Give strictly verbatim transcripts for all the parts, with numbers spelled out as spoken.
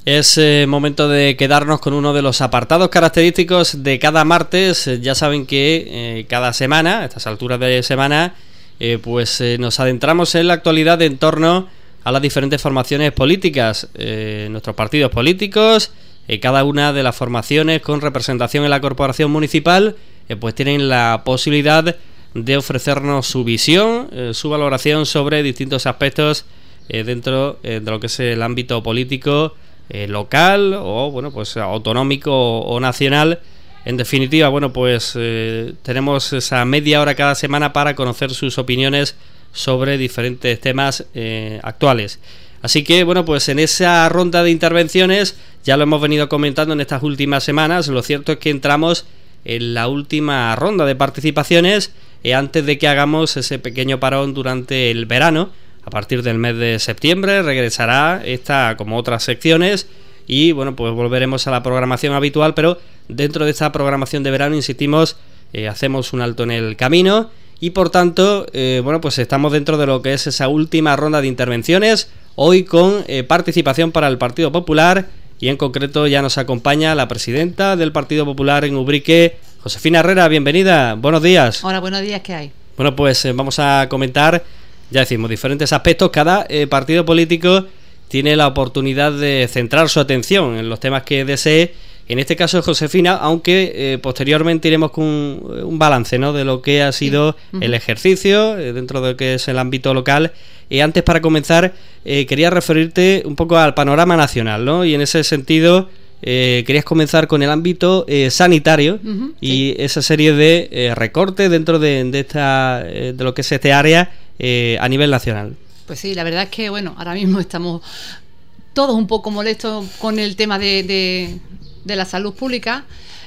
Es eh, momento de quedarnos con uno de los apartados característicos de cada martes. Ya saben que eh, cada semana, a estas alturas de semana, eh, pues eh, nos adentramos en la actualidad en torno a las diferentes formaciones políticas, eh, nuestros partidos políticos, eh, cada una de las formaciones con representación en la corporación municipal, eh, pues tienen la posibilidad de ofrecernos su visión, eh, su valoración sobre distintos aspectos eh, dentro eh, de lo que es el ámbito político Eh, local o bueno pues autonómico o, o nacional. En definitiva, bueno pues eh, tenemos esa media hora cada semana para conocer sus opiniones sobre diferentes temas eh, actuales. Así que bueno pues en esa ronda de intervenciones, ya lo hemos venido comentando en estas últimas semanas, lo cierto es que entramos en la última ronda de participaciones eh, antes de que hagamos ese pequeño parón durante el verano. A partir del mes de septiembre regresará esta como otras secciones y bueno pues volveremos a la programación habitual, pero dentro de esta programación de verano, insistimos, eh, hacemos un alto en el camino y por tanto eh, bueno pues estamos dentro de lo que es esa última ronda de intervenciones, hoy con eh, participación para el Partido Popular, y en concreto ya nos acompaña la presidenta del Partido Popular en Ubrique, Josefina Herrera. Bienvenida, buenos días. Hola, buenos días, ¿qué hay? Bueno pues eh, vamos a comentar, ya decimos, diferentes aspectos. Cada eh, partido político tiene la oportunidad de centrar su atención en los temas que desee. En este caso, Josefina, aunque eh, posteriormente iremos con un, un balance, ¿no?, de lo que ha sido sí. uh-huh. el ejercicio eh, dentro de lo que es el ámbito local. Y antes, para comenzar, eh, quería referirte un poco al panorama nacional, ¿no? Y en ese sentido, eh, querías comenzar con el ámbito eh, sanitario uh-huh. y sí. esa serie de eh, recortes dentro de, de esta eh, de lo que es este área Eh, a nivel nacional. Pues sí, la verdad es que bueno, ahora mismo estamos todos un poco molestos con el tema de, de, de la salud pública.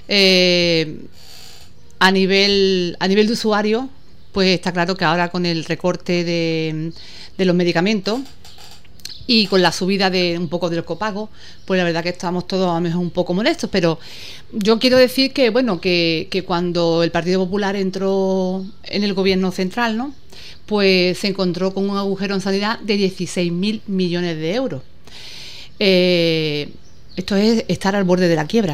Eh, a nivel a nivel de usuario, pues está claro que ahora con el recorte de, de los medicamentos y con la subida de un poco del copago, pues la verdad que estamos todos a lo mejor un poco molestos, pero yo quiero decir que bueno, que, que cuando el Partido Popular entró en el gobierno central, ¿no?, pues se encontró con un agujero en sanidad de dieciséis mil millones de euros. Eh, esto es estar al borde de la quiebra.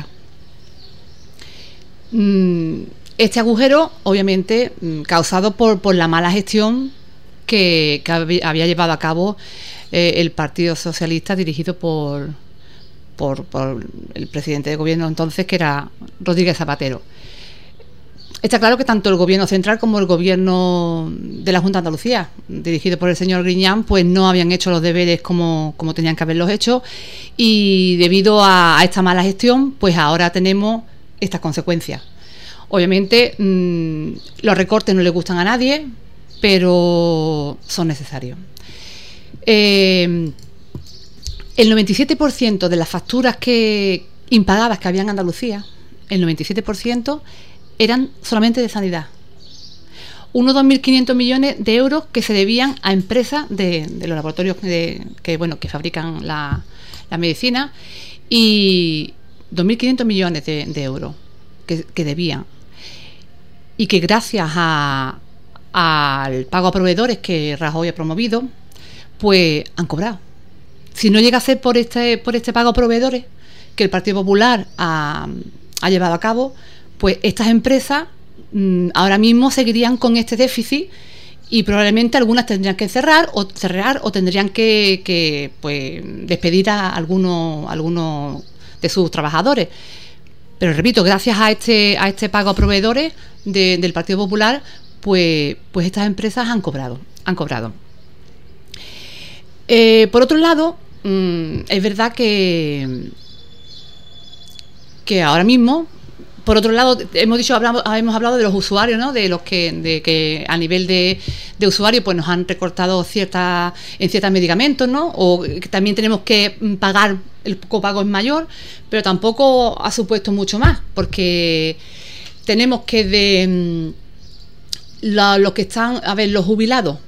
Este agujero, obviamente, causado por, por la mala gestión que, que había llevado a cabo eh, el Partido Socialista, dirigido por, por, por el presidente de gobierno entonces, que era Rodríguez Zapatero. Está claro que tanto el gobierno central como el gobierno de la Junta de Andalucía, dirigido por el señor Griñán, pues no habían hecho los deberes como, como tenían que haberlos hecho, y debido a, a esta mala gestión, pues ahora tenemos estas consecuencias. Obviamente mmm, los recortes no le gustan a nadie, pero son necesarios. Eh, el noventa y siete por ciento de las facturas que impagadas que había en Andalucía, el noventa y siete por ciento eran solamente de sanidad. Unos dos mil quinientos millones de euros que se debían a empresas de, de los laboratorios de, que bueno que fabrican la, la medicina, y dos mil quinientos millones de, de euros que, que debían, y que gracias a al pago a proveedores que Rajoy ha promovido, pues han cobrado. Si no llega a ser por este por este pago a proveedores que el Partido Popular ha, ha llevado a cabo, pues estas empresas mmm, ahora mismo seguirían con este déficit, y probablemente algunas tendrían que cerrar o cerrar o tendrían que, que pues despedir a algunos algunos de sus trabajadores. Pero repito, gracias a este a este pago a proveedores de, del Partido Popular, pues pues estas empresas han cobrado han cobrado. Eh, por otro lado, mmm, es verdad que que ahora mismo, por otro lado, hemos dicho hablamos, hemos hablado de los usuarios, ¿no?, de los que de que a nivel de, de usuarios pues nos han recortado ciertas en ciertos medicamentos, ¿no?, o que también tenemos que pagar, el copago es mayor, pero tampoco ha supuesto mucho más, porque tenemos que de la, los que están, a ver, los jubilados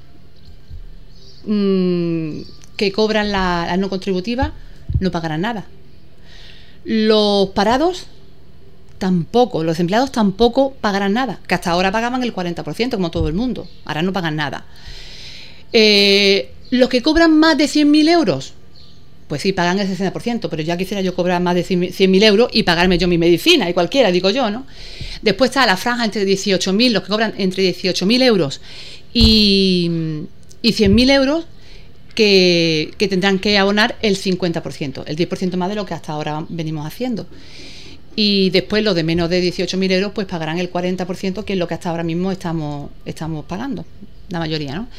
mmm, que cobran la, la no contributiva no pagarán nada. Los parados tampoco, los empleados tampoco pagarán nada, que hasta ahora pagaban el cuarenta por ciento como todo el mundo, ahora no pagan nada. Eh, los que cobran más de cien mil euros pues sí, pagan el sesenta por ciento, pero ya quisiera yo cobrar más de cien mil euros y pagarme yo mi medicina, y cualquiera, digo yo, ¿no? Después está la franja entre dieciocho mil, los que cobran entre dieciocho mil euros y, y cien mil euros, que, que tendrán que abonar el cincuenta por ciento, el diez por ciento más de lo que hasta ahora venimos haciendo. Y después los de menos de dieciocho mil euros pues pagarán el cuarenta por ciento, que es lo que hasta ahora mismo estamos, estamos pagando, la mayoría, ¿no?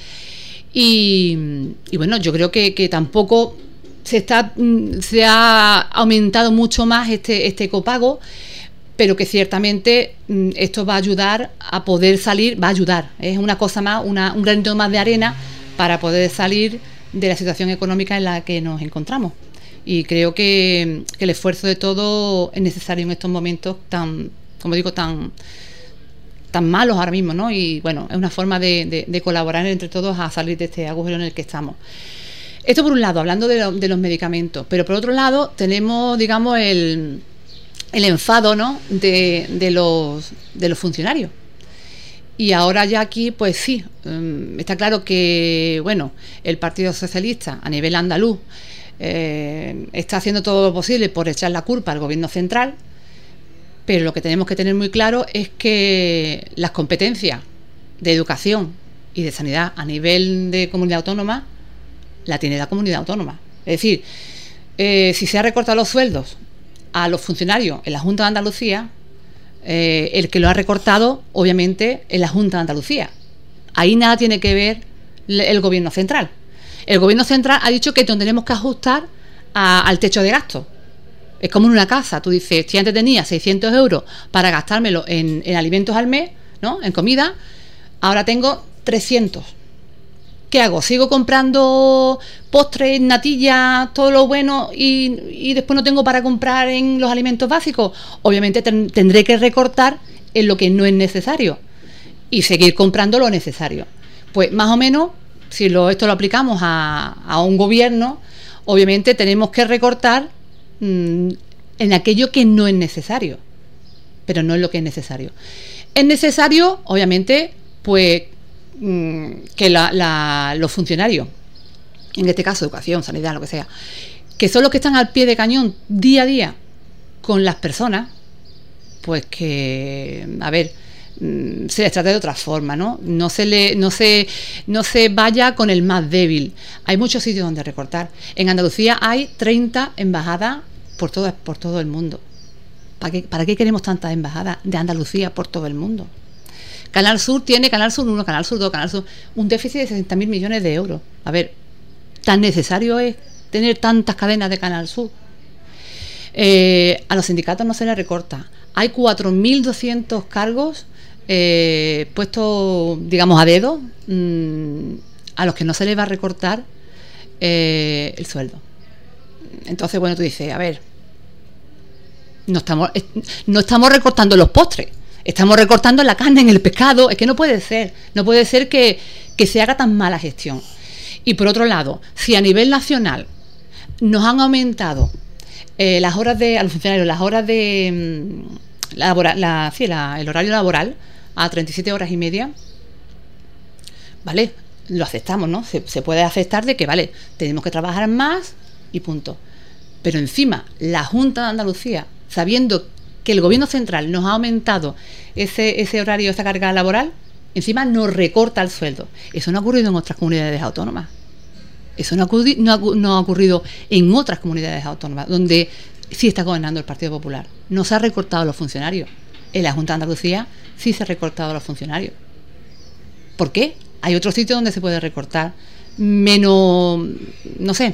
Y, y bueno, yo creo que, que tampoco se está se ha aumentado mucho más este, este copago, pero que ciertamente esto va a ayudar a poder salir, va a ayudar, es una cosa más, una, un granito más de arena para poder salir de la situación económica en la que nos encontramos. Y creo que, que el esfuerzo de todo es necesario en estos momentos tan, como digo, tan tan malos ahora mismo, ¿no? Y bueno, es una forma de, de, de colaborar entre todos a salir de este agujero en el que estamos. Esto por un lado, hablando de, lo, de los medicamentos, pero por otro lado tenemos, digamos, el, el enfado, ¿no? de, de, los, de los funcionarios. Y ahora ya aquí, pues sí, um, está claro que, bueno, el Partido Socialista a nivel andaluz eh, está haciendo todo lo posible por echar la culpa al gobierno central, pero lo que tenemos que tener muy claro es que las competencias de educación y de sanidad a nivel de comunidad autónoma la tiene la comunidad autónoma. Es decir, eh, si se ha recortado los sueldos a los funcionarios en la Junta de Andalucía, eh, el que lo ha recortado obviamente es la Junta de Andalucía. Ahí nada tiene que ver el gobierno central. El gobierno central ha dicho que tenemos que ajustar a, al techo de gasto. Es como en una casa, tú dices, si antes tenía seiscientos euros para gastármelo en, en alimentos al mes, ¿no? En comida, ahora tengo trescientos. ¿Qué hago? ¿Sigo comprando postres, natillas, todo lo bueno y, y después no tengo para comprar en los alimentos básicos? Obviamente ten, tendré que recortar en lo que no es necesario y seguir comprando lo necesario. Pues más o menos, si lo, esto lo aplicamos a, a un gobierno, obviamente tenemos que recortar en aquello que no es necesario, pero no es lo que es necesario. Es necesario, obviamente, pues que la, la, los funcionarios, en este caso educación, sanidad, lo que sea, que son los que están al pie de cañón día a día con las personas, pues que, a ver, se les trata de otra forma, ¿no? No se le, no se, no se vaya con el más débil. Hay muchos sitios donde recortar. En Andalucía hay treinta embajadas por todo, por todo el mundo. ¿Para qué, ¿Para qué queremos tantas embajadas de Andalucía por todo el mundo? Canal Sur tiene Canal Sur uno, Canal Sur dos, Canal Sur, un déficit de sesenta mil millones de euros. A ver, ¿tan necesario es tener tantas cadenas de Canal Sur? Eh, a los sindicatos no se les recorta. Hay cuatro mil doscientos cargos eh, puestos, digamos, a dedo, mmm, a los que no se les va a recortar eh, el sueldo. Entonces, bueno, tú dices, a ver, no estamos, no estamos recortando los postres, estamos recortando la carne, en el pescado. Es que no puede ser, no puede ser que, que se haga tan mala gestión. Y por otro lado, si a nivel nacional nos han aumentado eh, las horas de, a los funcionarios, las horas de mm, labora, la, sí, la, el horario laboral a treinta y siete horas y media, vale, lo aceptamos, ¿no? Se, se puede aceptar de que, vale, tenemos que trabajar más y punto. Pero encima, la Junta de Andalucía, sabiendo que el gobierno central nos ha aumentado ese, ese horario, esa carga laboral, encima nos recorta el sueldo. Eso no ha ocurrido en otras comunidades autónomas. Eso no ha, ocurri- no, ha, no ha ocurrido en otras comunidades autónomas, donde sí está gobernando el Partido Popular. No se ha recortado a los funcionarios. En la Junta de Andalucía sí se ha recortado a los funcionarios. ¿Por qué? Hay otros sitios donde se puede recortar menos, no sé,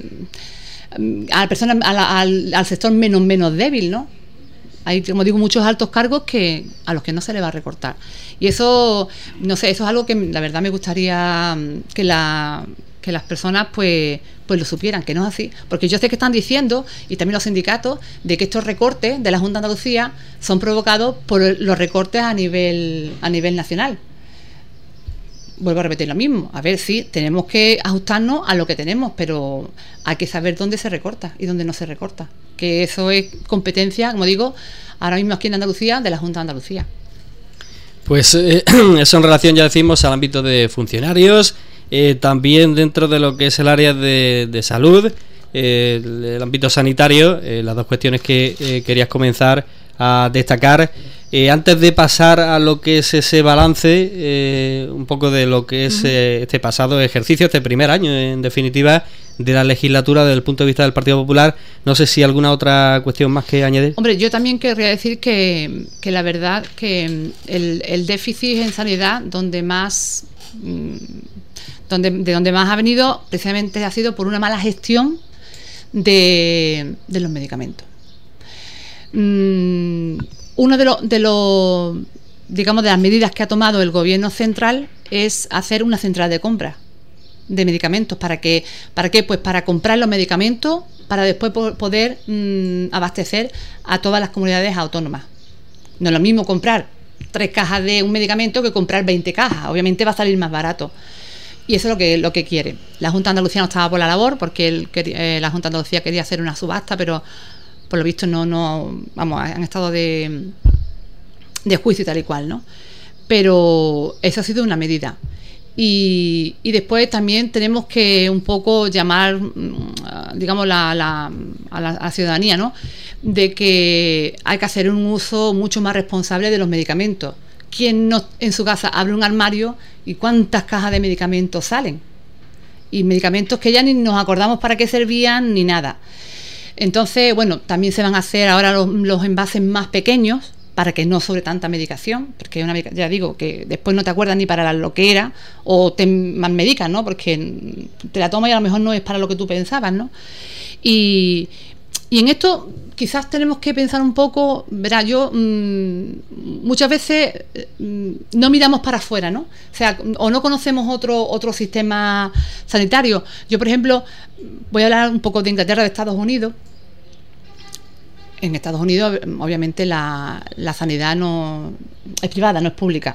a la persona, a la, al, al sector menos, menos débil, ¿no? Hay, como digo, muchos altos cargos que a los que no se le va a recortar. Y eso, no sé, eso es algo que la verdad me gustaría que la que las personas pues pues lo supieran, que no es así. Porque yo sé que están diciendo, y también los sindicatos, de que estos recortes de la Junta de Andalucía son provocados por los recortes a nivel a nivel nacional. Vuelvo a repetir lo mismo. A ver, sí, tenemos que ajustarnos a lo que tenemos, pero hay que saber dónde se recorta y dónde no se recorta. Que eso es competencia, como digo, ahora mismo aquí en Andalucía, de la Junta de Andalucía. Pues eh, eso en relación, ya decimos, al ámbito de funcionarios, eh, también dentro de lo que es el área de, de salud. eh, el, el ámbito sanitario, eh, las dos cuestiones que eh, querías comenzar a destacar. Eh, antes de pasar a lo que es ese balance, eh, un poco de lo que es eh, este pasado ejercicio, este primer año, en definitiva, de la legislatura desde el punto de vista del Partido Popular, no sé si alguna otra cuestión más que añadir. Hombre, yo también querría decir que, que la verdad que el, el déficit en sanidad, donde más, donde, de donde más ha venido, precisamente ha sido por una mala gestión de, de los medicamentos. Mm, Uno de los, de los, digamos, de las medidas que ha tomado el gobierno central es hacer una central de compra de medicamentos. ¿Para qué? ¿Para qué? Pues para comprar los medicamentos, para después poder mmm, abastecer a todas las comunidades autónomas. No es lo mismo comprar tres cajas de un medicamento que comprar veinte cajas. Obviamente va a salir más barato. Y eso es lo que, lo que quiere. La Junta de Andalucía no estaba por la labor, porque el, eh, la Junta de Andalucía quería hacer una subasta, pero por lo visto no, no, vamos, han estado de, de juicio y tal y cual, ¿no? Pero eso ha sido una medida. Y, y después también tenemos que un poco llamar, digamos, la, la, a, la, a la ciudadanía, ¿no? De que hay que hacer un uso mucho más responsable de los medicamentos. ¿Quién no en su casa abre un armario y cuántas cajas de medicamentos salen? Y medicamentos que ya ni nos acordamos para qué servían ni nada. Entonces, bueno, también se van a hacer ahora los, los envases más pequeños para que no sobre tanta medicación, porque una, ya digo que después no te acuerdas ni para lo que era, o te más medicas, ¿no? Porque te la tomas y a lo mejor no es para lo que tú pensabas, ¿no? Y, y en esto quizás tenemos que pensar un poco, verá, yo mmm, muchas veces mmm, no miramos para afuera, ¿no? O sea, o no conocemos otro, otro sistema sanitario. Yo, por ejemplo, voy a hablar un poco de Inglaterra, de Estados Unidos. En Estados Unidos, obviamente, la, la sanidad no es privada, no es pública.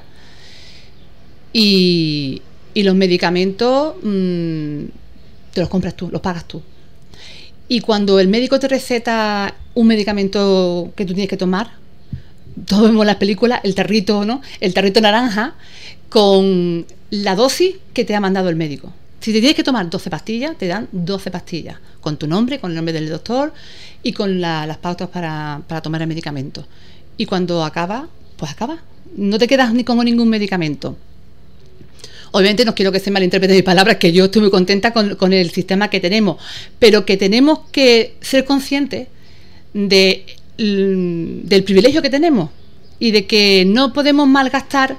Y, y los medicamentos mmm, te los compras tú, los pagas tú. Y cuando el médico te receta un medicamento que tú tienes que tomar, todos vemos las películas, el tarrito, ¿no? El tarrito naranja con la dosis que te ha mandado el médico. Si te tienes que tomar doce pastillas, te dan doce pastillas, con tu nombre, con el nombre del doctor y con la, las pautas para, para tomar el medicamento. Y cuando acaba, pues acaba. No te quedas ni con ningún medicamento. Obviamente no quiero que se malinterpreten mis palabras, que yo estoy muy contenta con, con el sistema que tenemos, pero que tenemos que ser conscientes de, del privilegio que tenemos y de que no podemos malgastar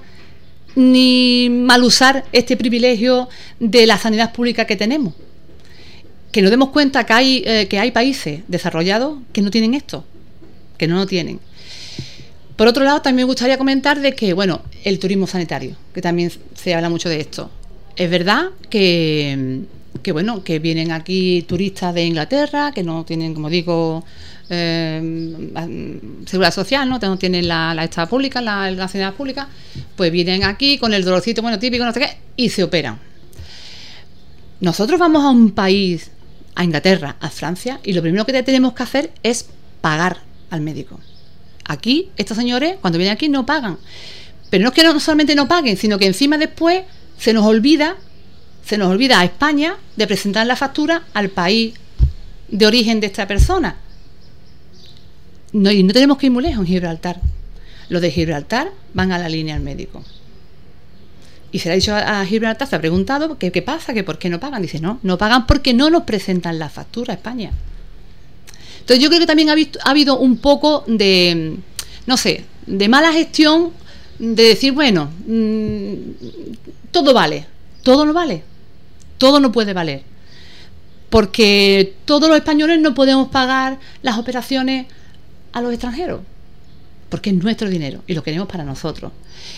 ni mal usar este privilegio de la sanidad pública que tenemos. Que nos demos cuenta que hay, eh, que hay países desarrollados que no tienen esto, que no lo tienen. Por otro lado, también me gustaría comentar de que, bueno, el turismo sanitario, que también se habla mucho de esto. Es verdad que, que bueno, que vienen aquí turistas de Inglaterra, que no tienen, como digo, eh, seguridad social, no, no tienen la, la esta pública, la, la sanidad pública, pues vienen aquí con el dolorcito, bueno, típico, no sé qué, y se operan. Nosotros vamos a un país, a Inglaterra, a Francia, y lo primero que tenemos que hacer es pagar al médico. Aquí, estos señores, cuando vienen aquí, no pagan. Pero no es que no solamente no paguen, sino que encima después se nos olvida, se nos olvida a España de presentar la factura al país de origen de esta persona. No, y no tenemos que ir muy lejos en Gibraltar. Los de Gibraltar van a la línea al médico. Y se le ha dicho a Gibraltar, se ha preguntado ¿qué, qué pasa? ¿Que por qué no pagan? Dice, no, no pagan porque no nos presentan la factura a España. Entonces yo creo que también ha, visto, ha habido un poco de, no sé, de mala gestión, de decir, bueno, mmm, todo vale, todo no vale, todo no puede valer, porque todos los españoles no podemos pagar las operaciones a los extranjeros, porque es nuestro dinero y lo queremos para nosotros.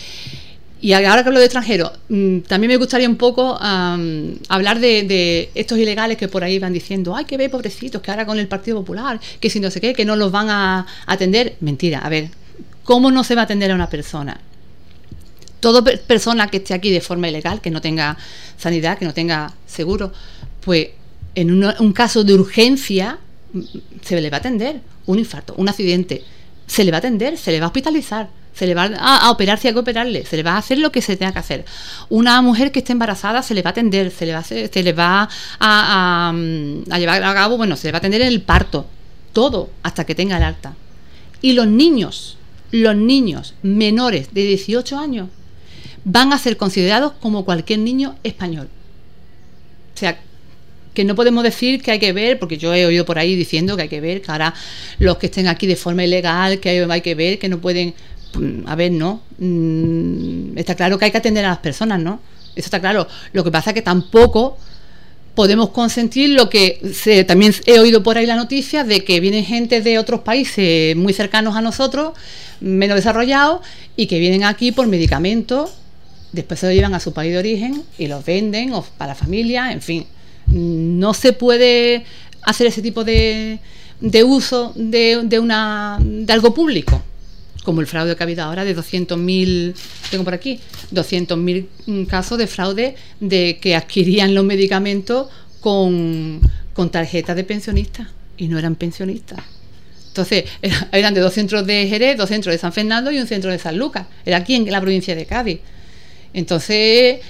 Y ahora que hablo de extranjeros, también me gustaría un poco um, hablar de, de estos ilegales que por ahí van diciendo, ay, que ve, pobrecitos, que ahora con el Partido Popular, que si no sé qué, que no los van a atender. Mentira, a ver, ¿cómo no se va a atender a una persona? Toda persona que esté aquí de forma ilegal, que no tenga sanidad, que no tenga seguro, pues en un, un caso de urgencia se le va a atender, un infarto, un accidente, se le va a atender, se le va a hospitalizar. Se le va a, a operar si hay que operarle, se le va a hacer lo que se tenga que hacer. Una mujer que esté embarazada se le va a atender, se le va a, hacer, se le va a, a, a llevar a cabo, bueno, se le va a atender en el parto, todo, hasta que tenga el alta. Y los niños, los niños menores de dieciocho años van a ser considerados como cualquier niño español. O sea, que no podemos decir que hay que ver, porque yo he oído por ahí diciendo que hay que ver, que ahora los que estén aquí de forma ilegal, que hay, hay que ver, que no pueden... A ver, no, mm, está claro que hay que atender a las personas, ¿no? Eso está claro. Lo que pasa es que tampoco podemos consentir lo que se, también he oído por ahí la noticia de que vienen gente de otros países muy cercanos a nosotros, menos desarrollados, y que vienen aquí por medicamentos, después se lo llevan a su país de origen y los venden o para la familia, en fin. No se puede hacer ese tipo de, de uso de, de, una, de algo público, como el fraude que ha habido ahora de doscientos mil, tengo por aquí, doscientos mil casos de fraude de que adquirían los medicamentos con, con tarjetas de pensionistas y no eran pensionistas. Entonces, eran de dos centros de Jerez, dos centros de San Fernando y un centro de San Lucas. Era aquí en la provincia de Cádiz. Entonces,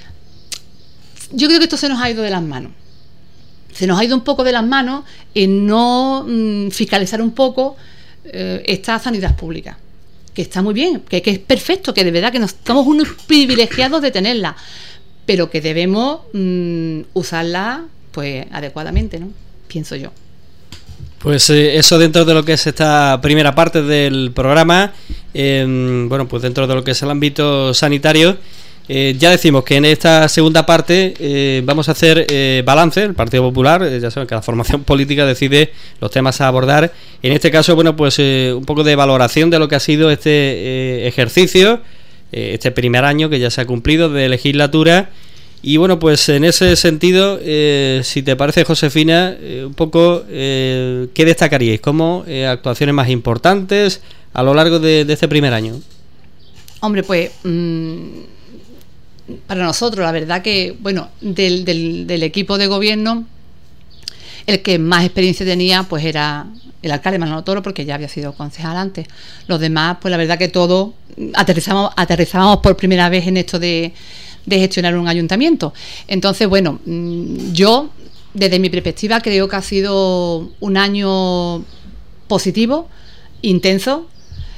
yo creo que esto se nos ha ido de las manos. Se nos ha ido un poco de las manos en no mmm, fiscalizar un poco eh, esta sanidad pública. Que está muy bien, que, que es perfecto, que de verdad que nos estamos unos privilegiados de tenerla, pero que debemos mmm, usarla pues adecuadamente, ¿no? Pienso yo. Pues eh, eso dentro de lo que es esta primera parte del programa, eh, bueno, pues dentro de lo que es el ámbito sanitario. Eh, ya decimos que en esta segunda parte eh, vamos a hacer eh, balance. El Partido Popular, eh, ya saben que la formación política decide los temas a abordar. En este caso, bueno, pues eh, un poco de valoración de lo que ha sido este eh, ejercicio, eh, este primer año que ya se ha cumplido de legislatura. Y bueno, pues en ese sentido, eh, si te parece, Josefina, eh, un poco, eh, ¿qué destacaríais como eh, actuaciones más importantes a lo largo de, de este primer año? Hombre, pues... Mmm... para nosotros, la verdad que, bueno, del, del, del equipo de gobierno, el que más experiencia tenía, pues era el alcalde Manolo Toro, porque ya había sido concejal antes. Los demás, pues la verdad que todos aterrizamos, aterrizábamos por primera vez en esto de, de gestionar un ayuntamiento. Entonces, bueno, yo, desde mi perspectiva, creo que ha sido un año positivo, intenso,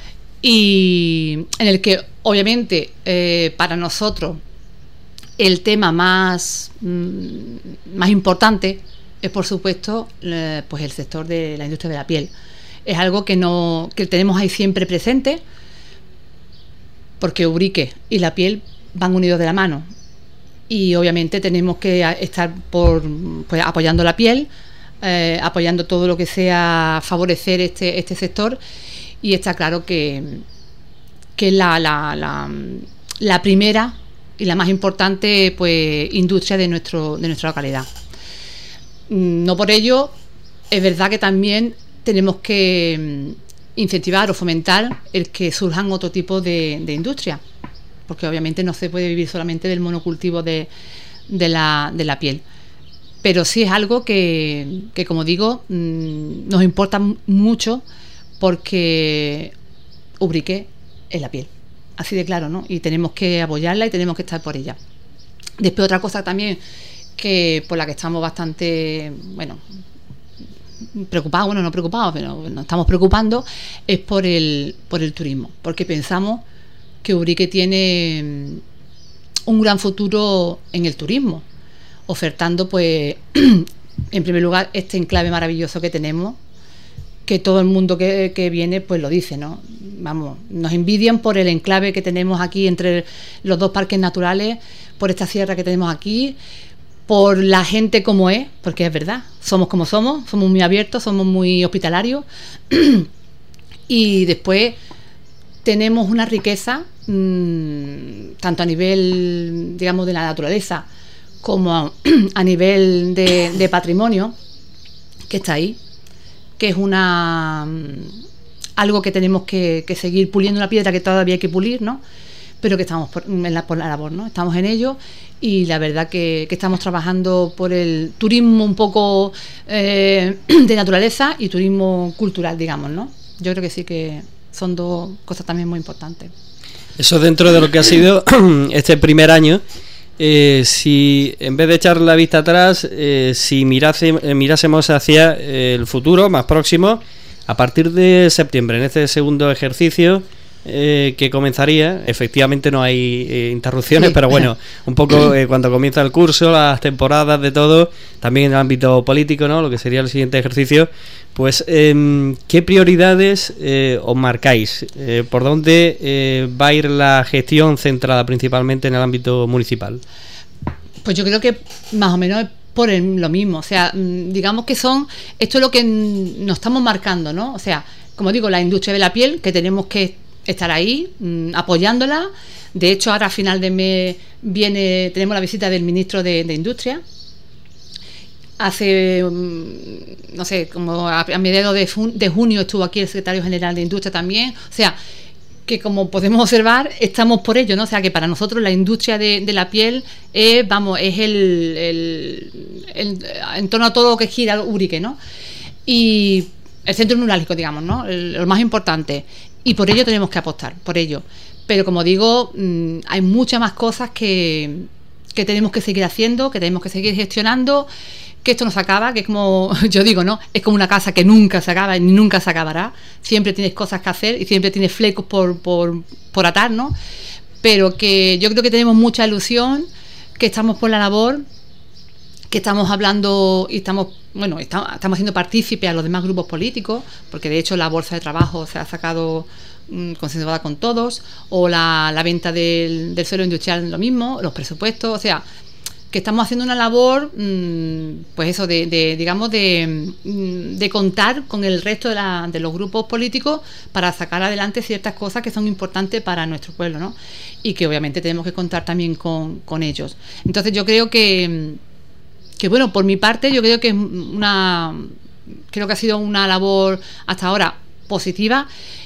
y en el que, obviamente, eh, para nosotros, el tema más, mmm, más importante es, por supuesto, eh, pues el sector de la industria de la piel. Es algo que no que tenemos ahí siempre presente, porque Ubrique y la piel van unidos de la mano. Y obviamente tenemos que estar por, pues, apoyando la piel, eh, apoyando todo lo que sea favorecer este, este sector. Y está claro que, que la, la, la, la primera y la más importante, pues, industria de nuestro de nuestra localidad. No por ello, es verdad que también tenemos que incentivar o fomentar el que surjan otro tipo de, de industria, porque obviamente no se puede vivir solamente del monocultivo de, de, la, de la piel. Pero sí es algo que, que como digo, nos importa mucho, porque Ubrique es la piel. Así de claro, ¿no? Y tenemos que apoyarla y tenemos que estar por ella. Después, otra cosa también que por la que estamos bastante, bueno, preocupados, bueno, no preocupados, pero nos estamos preocupando, es por el, por el turismo, porque pensamos que Ubrique tiene un gran futuro en el turismo, ofertando, pues, en primer lugar, este enclave maravilloso que tenemos, que todo el mundo que, que viene pues lo dice, ¿no? Vamos, nos envidian por el enclave que tenemos aquí entre los dos parques naturales, por esta sierra que tenemos aquí, por la gente como es, porque es verdad, somos como somos, somos muy abiertos, somos muy hospitalarios. Y después tenemos una riqueza, mmm, tanto a nivel, digamos, de la naturaleza, como a, a nivel de, de patrimonio, que está ahí, que es una algo que tenemos que, que seguir puliendo, una piedra que todavía hay que pulir, ¿no? Pero que estamos por, en la, por la labor, ¿no? Estamos en ello, y la verdad que, que estamos trabajando por el turismo un poco eh, de naturaleza y turismo cultural, digamos, ¿no? Yo creo que sí que son dos cosas también muy importantes. Eso dentro de lo que ha sido este primer año. Eh, si en vez de echar la vista atrás, eh, si mirase, eh, mirásemos hacia el futuro más próximo, a partir de septiembre, en este segundo ejercicio eh, que comenzaría, efectivamente no hay eh, interrupciones, sí. Pero bueno, un poco eh, cuando comienza el curso, las temporadas de todo, también en el ámbito político, ¿no? Lo que sería el siguiente ejercicio, pues eh, ¿qué prioridades eh, os marcáis? Eh, ¿Por dónde eh, va a ir la gestión centrada principalmente en el ámbito municipal? Pues yo creo que más o menos por el, lo mismo, o sea, digamos que son, esto es lo que nos estamos marcando, ¿no? O sea, como digo, la industria de la piel, que tenemos que estar ahí mmm, apoyándola. De hecho, ahora a final de mes viene, tenemos la visita del ministro de, de Industria. Hace, mmm, no sé, como a, a mediados de, fun, de junio estuvo aquí el secretario general de Industria también. O sea, que como podemos observar, estamos por ello, ¿no? O sea, que para nosotros la industria de, de la piel es, vamos, es el, el, el en torno a todo lo que gira Urique, ¿no? Y el centro neurálgico, digamos, ¿no? El, lo más importante. Y por ello tenemos que apostar, por ello. Pero como digo, mmm, hay muchas más cosas que, que tenemos que seguir haciendo, que tenemos que seguir gestionando, que esto no se acaba, que es como yo digo, ¿no? Es como una casa que nunca se acaba ni nunca se acabará. Siempre tienes cosas que hacer y siempre tienes flecos por, por, por atar, ¿no? Pero que yo creo que tenemos mucha ilusión, que estamos por la labor, que estamos hablando y estamos, bueno, estamos, estamos haciendo partícipe a los demás grupos políticos, porque de hecho la bolsa de trabajo se ha sacado mmm, consensuada con todos, o la, la venta del, del suelo industrial lo mismo, los presupuestos, o sea, que estamos haciendo una labor, pues eso, de, de digamos, de, de contar con el resto de, la, de los grupos políticos para sacar adelante ciertas cosas que son importantes para nuestro pueblo, ¿no? Y que obviamente tenemos que contar también con, con ellos. Entonces yo creo que, que, bueno, por mi parte, yo creo que es una, creo que ha sido una labor hasta ahora positiva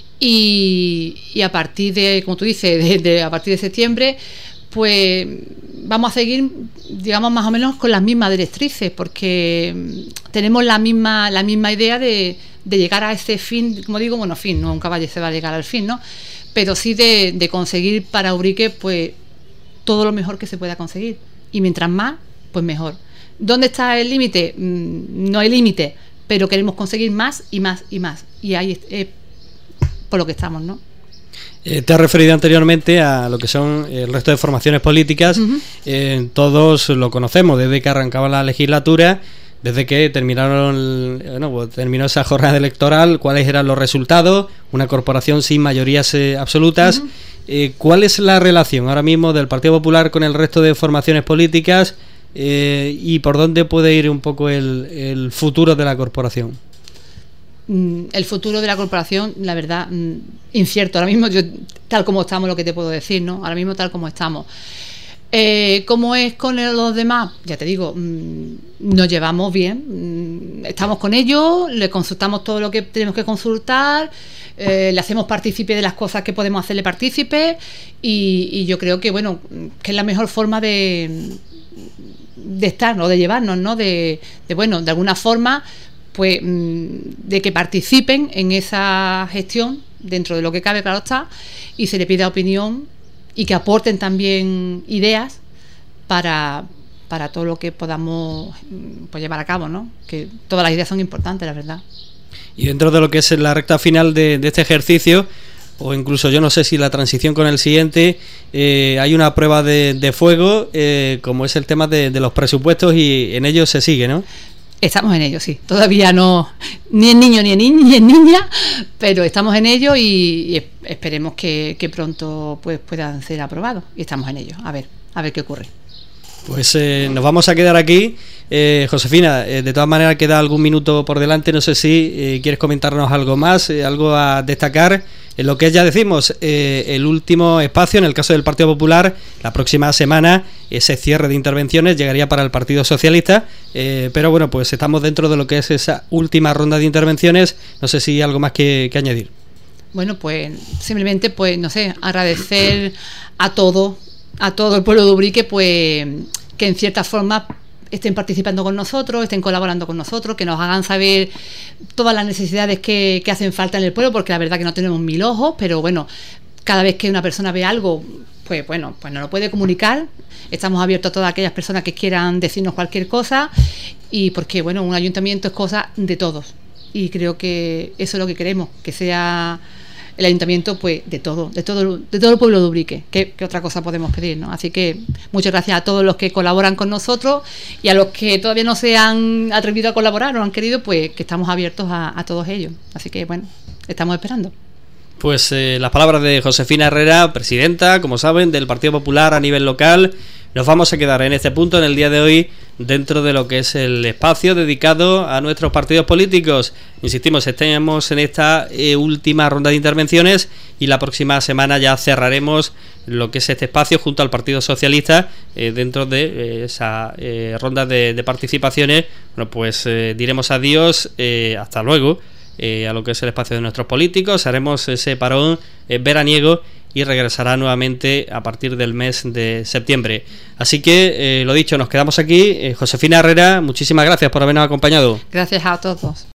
y, y a partir de, como tú dices, de, de, a partir de septiembre, pues vamos a seguir, digamos, más o menos con las mismas directrices, porque tenemos la misma la misma idea de, de llegar a ese fin, como digo, bueno, fin, no, nunca se va a llegar al fin, ¿no? Pero sí de, de conseguir para Urique, pues, todo lo mejor que se pueda conseguir. Y mientras más, pues mejor. ¿Dónde está el límite? No hay límite, pero queremos conseguir más y más y más. Y ahí es por lo que estamos, ¿no? Eh, te has referido anteriormente a lo que son el resto de formaciones políticas. Uh-huh. eh, todos lo conocemos desde que arrancaba la legislatura, desde que terminaron, bueno, pues terminó esa jornada electoral, cuáles eran los resultados, una corporación sin mayorías eh, absolutas. Uh-huh. eh, ¿Cuál es la relación ahora mismo del Partido Popular con el resto de formaciones políticas eh, y por dónde puede ir un poco el, el futuro de la corporación? El futuro de la corporación, la verdad, incierto. Ahora mismo, yo tal como estamos, lo que te puedo decir, ¿no? Ahora mismo tal como estamos. Eh, ¿Cómo es con los demás? Ya te digo, nos llevamos bien, estamos con ellos, le consultamos todo lo que tenemos que consultar, eh, le hacemos partícipe de las cosas que podemos hacerle partícipe y, y yo creo que, bueno, que es la mejor forma de, de estar, ¿no? De llevarnos, ¿no? De, de, bueno, de alguna forma, pues de que participen en esa gestión dentro de lo que cabe, claro está, y se le pida opinión y que aporten también ideas para, para todo lo que podamos pues, llevar a cabo, ¿no? Que todas las ideas son importantes, la verdad. Y dentro de lo que es la recta final de, de este ejercicio, o incluso yo no sé si la transición con el siguiente, eh, hay una prueba de, de fuego, eh, como es el tema de, de los presupuestos, y en ello se sigue, ¿no? Estamos en ello, sí. Todavía no, ni en niño ni en, ni en niña, pero estamos en ello y, y esperemos que, que pronto pues puedan ser aprobados. Y estamos en ello. A ver, a ver qué ocurre. Pues eh, nos vamos a quedar aquí. Eh, Josefina, eh, de todas maneras queda algún minuto por delante. No sé si eh, quieres comentarnos algo más, eh, algo a destacar. En lo que ya decimos, eh, el último espacio, en el caso del Partido Popular, la próxima semana, ese cierre de intervenciones llegaría para el Partido Socialista, eh, pero bueno, pues estamos dentro de lo que es esa última ronda de intervenciones. No sé si hay algo más que, que añadir. Bueno, pues simplemente, pues no sé, agradecer a todo, a todo el pueblo de Ubrique, pues que en cierta forma estén participando con nosotros, estén colaborando con nosotros, que nos hagan saber todas las necesidades que, que hacen falta en el pueblo, porque la verdad que no tenemos mil ojos, pero bueno, cada vez que una persona ve algo, pues bueno, pues nos lo puede comunicar. Estamos abiertos a todas aquellas personas que quieran decirnos cualquier cosa, y porque bueno, un ayuntamiento es cosa de todos, y creo que eso es lo que queremos, que sea el ayuntamiento pues de todo, de todo, de todo el pueblo de Ubrique. ¿Qué, qué otra cosa podemos pedir, ¿no? Así que muchas gracias a todos los que colaboran con nosotros, y a los que todavía no se han atrevido a colaborar, no han querido, pues que estamos abiertos a, a todos ellos. Así que bueno, estamos esperando. Pues eh, las palabras de Josefina Herrera, presidenta, como saben, del Partido Popular a nivel local. Nos vamos a quedar en este punto en el día de hoy dentro de lo que es el espacio dedicado a nuestros partidos políticos. Insistimos, estamos en esta eh, última ronda de intervenciones, y la próxima semana ya cerraremos lo que es este espacio junto al Partido Socialista eh, dentro de eh, esa eh, ronda de, de participaciones. Bueno, pues eh, diremos adiós, eh, hasta luego. Eh, a lo que es el espacio de nuestros políticos. Haremos ese parón eh, veraniego y regresará nuevamente a partir del mes de septiembre. Así que, eh, lo dicho, nos quedamos aquí. eh, Josefina Herrera, muchísimas gracias por habernos acompañado. Gracias a todos.